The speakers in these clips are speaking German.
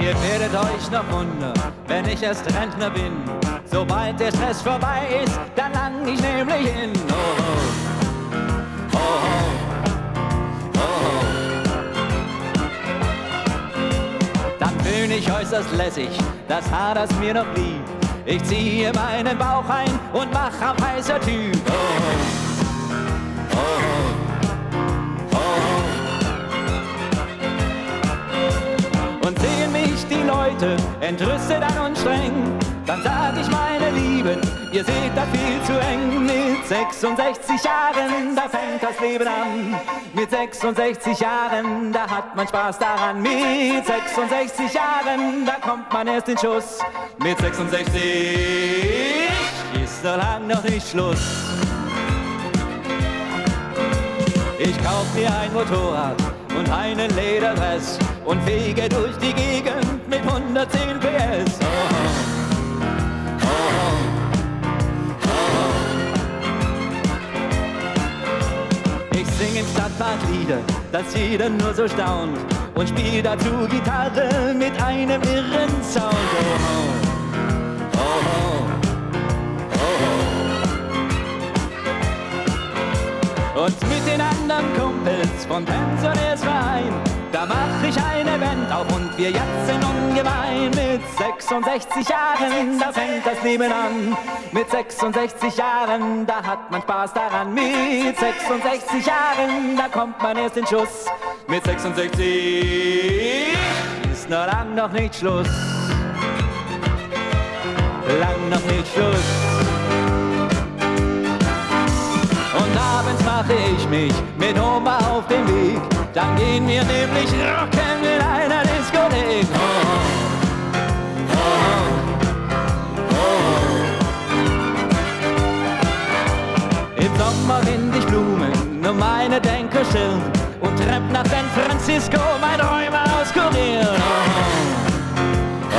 Ihr werdet euch noch wundern, wenn ich erst Rentner bin. Sobald der Stress vorbei ist, dann lang ich nämlich hin. Oh, oh, oh, oh. Dann bin ich äußerst lässig, das Haar, das mir noch blieb. Ich ziehe meinen Bauch ein und mach am heißer Typ. Oh, oh, oh, oh. Und sehen mich die Leute entrüstet an und streng, dann sag ich, meine Lieben, ihr seht da viel zu eng. Mit 66 Jahren, da fängt das Leben an. Mit 66 Jahren, da hat man Spaß daran. Mit 66 Jahren, da kommt man erst in Schuss. Mit 66 ist noch lang noch nicht Schluss. Ich kauf mir ein Motorrad und einen Lederdress und fege durch die Gegend mit 110 PS. Oh, oh, oh. Ich sing im Stadtpark Lieder, dass jeder nur so staunt, und spiel dazu Gitarre mit einem irren Sound. Oh, oh, oh. Und mit den anderen Kumpels vom Pensionärsverein, da mach ich eine Band auf und wir jatzen ungemein. Mit 66 Jahren, da fängt das Leben an. Mit 66 Jahren, da hat man Spaß daran. Mit 66 Jahren, da kommt man erst in Schuss. Mit 66 ist noch lang noch nicht Schluss. Lang noch nicht Schluss. Und abends mache ich mich mit Oma auf den Weg. Dann gehen wir nämlich rocken in einer Diskothek. Oh, oh, oh. Im Sommer find ich Blumen um meine Denkerstirn und trepp nach San Francisco mein Räumer auskurieren. Oh, oh,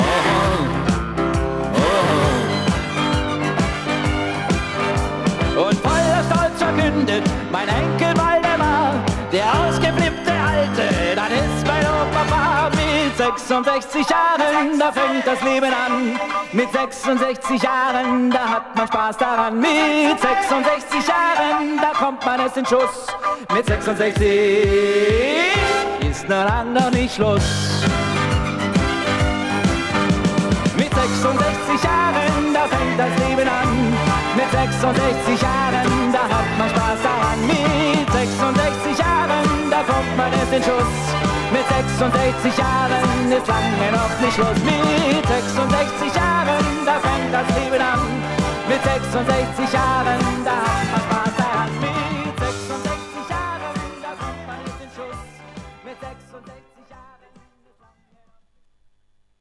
oh. Und voller Stolz verkündet mein Enkel Waldemar, der ausgeflippte Alte, das ist mein Opa. Mit 66 Jahren, da fängt das Leben an. Mit 66 Jahren, da hat man Spaß daran. Mit 66 Jahren, da kommt man erst in Schuss. Mit 66 ist noch lang noch nicht Schluss. Mit 66 Jahren, da fängt das Leben an. Mit 66 Jahren, da hat man Spaß daran. Mit 66 Jahren, da kommt man erst in Schuss. Mit 66 Jahren ist lange noch nicht Schluss. Mit 66 Jahren, da fängt das Leben an. Mit 66 Jahren, da